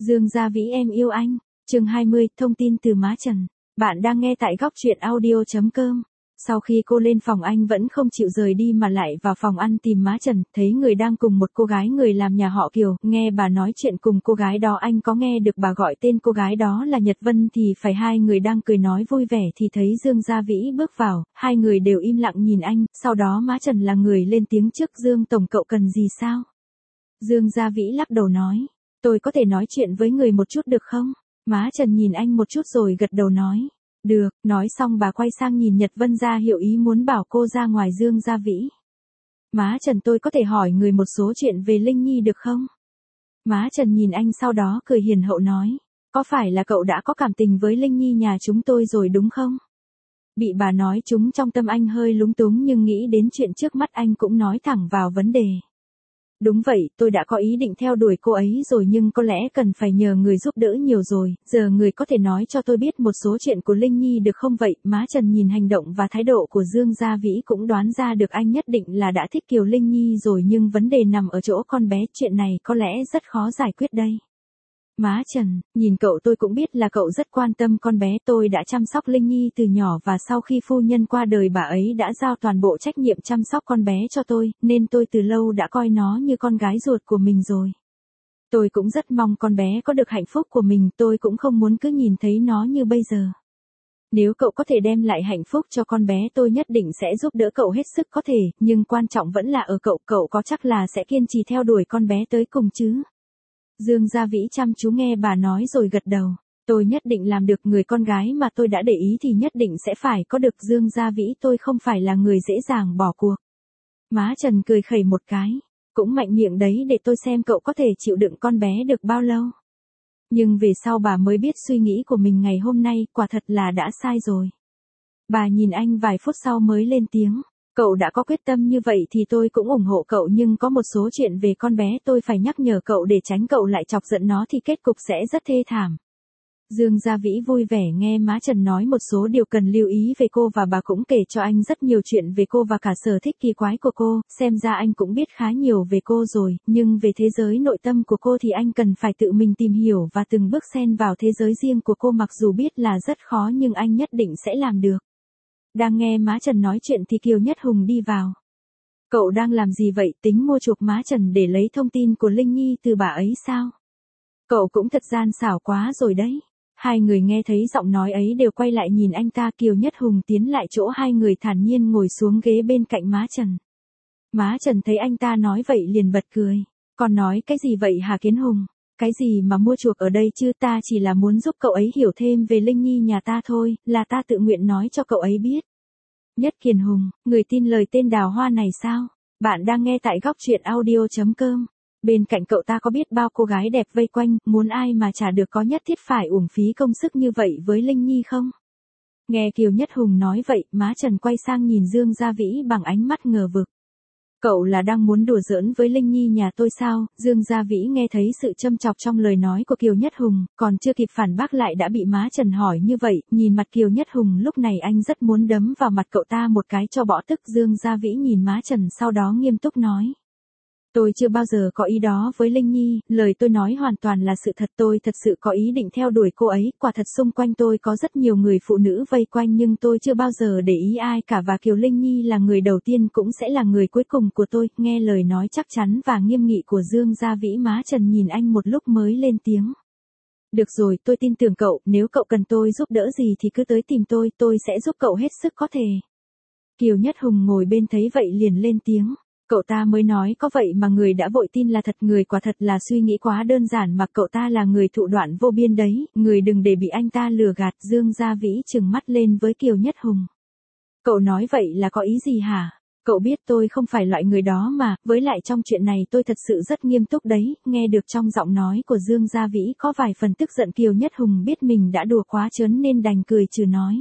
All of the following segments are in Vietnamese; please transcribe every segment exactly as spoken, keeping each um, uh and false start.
Dương Gia Vĩ em yêu anh. Chương hai mươi, thông tin từ má Trần. Bạn đang nghe tại góc truyện audio chấm com. Sau khi cô lên phòng anh vẫn không chịu rời đi mà lại vào phòng ăn tìm má Trần, thấy người đang cùng một cô gái người làm nhà họ Kiều, nghe bà nói chuyện cùng cô gái đó anh có nghe được bà gọi tên cô gái đó là Nhật Vân thì phải hai người đang cười nói vui vẻ thì thấy Dương Gia Vĩ bước vào, hai người đều im lặng nhìn anh, sau đó má Trần là người lên tiếng trước Dương Tổng cậu cần gì sao? Dương Gia Vĩ lắc đầu nói, tôi có thể nói chuyện với người một chút được không? Má Trần nhìn anh một chút rồi gật đầu nói. Được, nói xong bà quay sang nhìn Nhật Vân ra hiệu ý muốn bảo cô ra ngoài Dương Gia Vĩ. Má Trần tôi có thể hỏi người một số chuyện về Linh Nhi được không? Má Trần nhìn anh sau đó cười hiền hậu nói. Có phải là cậu đã có cảm tình với Linh Nhi nhà chúng tôi rồi đúng không? Bị bà nói chúng trong tâm anh hơi lúng túng nhưng nghĩ đến chuyện trước mắt anh cũng nói thẳng vào vấn đề. Đúng vậy, tôi đã có ý định theo đuổi cô ấy rồi nhưng có lẽ cần phải nhờ người giúp đỡ nhiều rồi, giờ người có thể nói cho tôi biết một số chuyện của Linh Nhi được không vậy? Má Trần nhìn hành động và thái độ của Dương Gia Vĩ cũng đoán ra được anh nhất định là đã thích Kiều Linh Nhi rồi nhưng vấn đề nằm ở chỗ con bé, chuyện này có lẽ rất khó giải quyết đây. Má Trần, nhìn cậu tôi cũng biết là cậu rất quan tâm con bé, tôi đã chăm sóc Linh Nhi từ nhỏ và sau khi phu nhân qua đời bà ấy đã giao toàn bộ trách nhiệm chăm sóc con bé cho tôi, nên tôi từ lâu đã coi nó như con gái ruột của mình rồi. Tôi cũng rất mong con bé có được hạnh phúc của mình, tôi cũng không muốn cứ nhìn thấy nó như bây giờ. Nếu cậu có thể đem lại hạnh phúc cho con bé tôi nhất định sẽ giúp đỡ cậu hết sức có thể, nhưng quan trọng vẫn là ở cậu, cậu có chắc là sẽ kiên trì theo đuổi con bé tới cùng chứ? Dương Gia Vĩ chăm chú nghe bà nói rồi gật đầu. Tôi nhất định làm được, người con gái mà tôi đã để ý thì nhất định sẽ phải có được. Dương Gia Vĩ tôi không phải là người dễ dàng bỏ cuộc. Má Trần cười khẩy một cái. Cũng mạnh miệng đấy, để tôi xem cậu có thể chịu đựng con bé được bao lâu. Nhưng về sau bà mới biết suy nghĩ của mình ngày hôm nay quả thật là đã sai rồi. Bà nhìn anh vài phút sau mới lên tiếng. Cậu đã có quyết tâm như vậy thì tôi cũng ủng hộ cậu, nhưng có một số chuyện về con bé tôi phải nhắc nhở cậu để tránh cậu lại chọc giận nó thì kết cục sẽ rất thê thảm. Dương Gia Vĩ vui vẻ nghe má Trần nói một số điều cần lưu ý về cô và bà cũng kể cho anh rất nhiều chuyện về cô và cả sở thích kỳ quái của cô, xem ra anh cũng biết khá nhiều về cô rồi, nhưng về thế giới nội tâm của cô thì anh cần phải tự mình tìm hiểu và từng bước xen vào thế giới riêng của cô, mặc dù biết là rất khó nhưng anh nhất định sẽ làm được. Đang nghe má Trần nói chuyện thì Kiều Nhất Hùng đi vào. Cậu đang làm gì vậy, tính mua chuộc má Trần để lấy thông tin của Linh Nhi từ bà ấy sao? Cậu cũng thật gian xảo quá rồi đấy. Hai người nghe thấy giọng nói ấy đều quay lại nhìn anh ta. Kiều Nhất Hùng tiến lại chỗ hai người thản nhiên ngồi xuống ghế bên cạnh má Trần. Má Trần thấy anh ta nói vậy liền bật cười. Còn nói cái gì vậy hả Kiến Hùng? Cái gì mà mua chuộc ở đây chứ, ta chỉ là muốn giúp cậu ấy hiểu thêm về Linh Nhi nhà ta thôi, là ta tự nguyện nói cho cậu ấy biết. Nhất Kiền Hùng, người tin lời tên đào hoa này sao? Bạn đang nghe tại góc truyện audio chấm com. Bên cạnh cậu ta có biết bao cô gái đẹp vây quanh, muốn ai mà trả được, có nhất thiết phải uổng phí công sức như vậy với Linh Nhi không? Nghe Kiều Nhất Hùng nói vậy, má Trần quay sang nhìn Dương Gia Vĩ bằng ánh mắt ngờ vực. Cậu là đang muốn đùa giỡn với Linh Nhi nhà tôi sao? Dương Gia Vĩ nghe thấy sự châm chọc trong lời nói của Kiều Nhất Hùng, còn chưa kịp phản bác lại đã bị má Trần hỏi như vậy, nhìn mặt Kiều Nhất Hùng lúc này anh rất muốn đấm vào mặt cậu ta một cái cho bỏ tức. Dương Gia Vĩ nhìn má Trần sau đó nghiêm túc nói. Tôi chưa bao giờ có ý đó với Linh Nhi, lời tôi nói hoàn toàn là sự thật, tôi thật sự có ý định theo đuổi cô ấy, quả thật xung quanh tôi có rất nhiều người phụ nữ vây quanh nhưng tôi chưa bao giờ để ý ai cả và Kiều Linh Nhi là người đầu tiên cũng sẽ là người cuối cùng của tôi. Nghe lời nói chắc chắn và nghiêm nghị của Dương Gia Vĩ, má Trần nhìn anh một lúc mới lên tiếng. Được rồi, tôi tin tưởng cậu, nếu cậu cần tôi giúp đỡ gì thì cứ tới tìm tôi, tôi sẽ giúp cậu hết sức có thể. Kiều Nhất Hùng ngồi bên thấy vậy liền lên tiếng. Cậu ta mới nói có vậy mà người đã vội tin là thật, người quả thật là suy nghĩ quá đơn giản mà cậu ta là người thụ đoạn vô biên đấy, người đừng để bị anh ta lừa gạt. Dương Gia Vĩ trừng mắt lên với Kiều Nhất Hùng. Cậu nói vậy là có ý gì hả? Cậu biết tôi không phải loại người đó mà, với lại trong chuyện này tôi thật sự rất nghiêm túc đấy. Nghe được trong giọng nói của Dương Gia Vĩ có vài phần tức giận, Kiều Nhất Hùng biết mình đã đùa quá trớn nên đành cười trừ nói.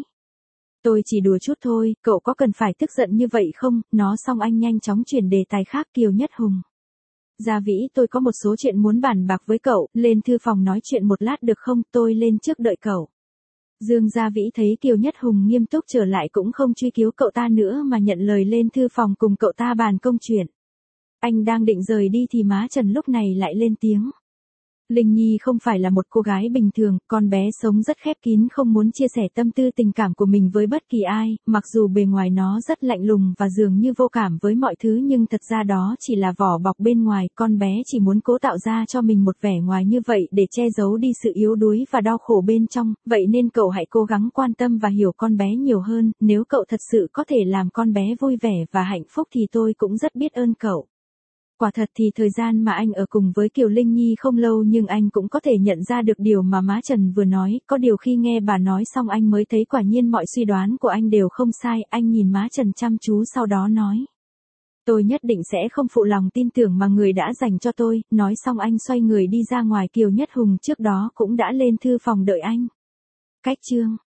Tôi chỉ đùa chút thôi, cậu có cần phải tức giận như vậy không? Nói xong anh nhanh chóng chuyển đề tài khác. Kiều Nhất Hùng. Gia Vĩ, tôi có một số chuyện muốn bàn bạc với cậu, lên thư phòng nói chuyện một lát được không? Tôi lên trước đợi cậu. Dương Gia Vĩ thấy Kiều Nhất Hùng nghiêm túc trở lại cũng không truy cứu cậu ta nữa mà nhận lời lên thư phòng cùng cậu ta bàn công chuyện. Anh đang định rời đi thì má Trần lúc này lại lên tiếng. Linh Nhi không phải là một cô gái bình thường, con bé sống rất khép kín không muốn chia sẻ tâm tư tình cảm của mình với bất kỳ ai, mặc dù bề ngoài nó rất lạnh lùng và dường như vô cảm với mọi thứ nhưng thật ra đó chỉ là vỏ bọc bên ngoài, con bé chỉ muốn cố tạo ra cho mình một vẻ ngoài như vậy để che giấu đi sự yếu đuối và đau khổ bên trong, vậy nên cậu hãy cố gắng quan tâm và hiểu con bé nhiều hơn, nếu cậu thật sự có thể làm con bé vui vẻ và hạnh phúc thì tôi cũng rất biết ơn cậu. Quả thật thì thời gian mà anh ở cùng với Kiều Linh Nhi không lâu nhưng anh cũng có thể nhận ra được điều mà má Trần vừa nói, có điều khi nghe bà nói xong anh mới thấy quả nhiên mọi suy đoán của anh đều không sai, anh nhìn má Trần chăm chú sau đó nói. Tôi nhất định sẽ không phụ lòng tin tưởng mà người đã dành cho tôi, nói xong anh xoay người đi ra ngoài. Kiều Nhất Hùng trước đó cũng đã lên thư phòng đợi anh. Cách chương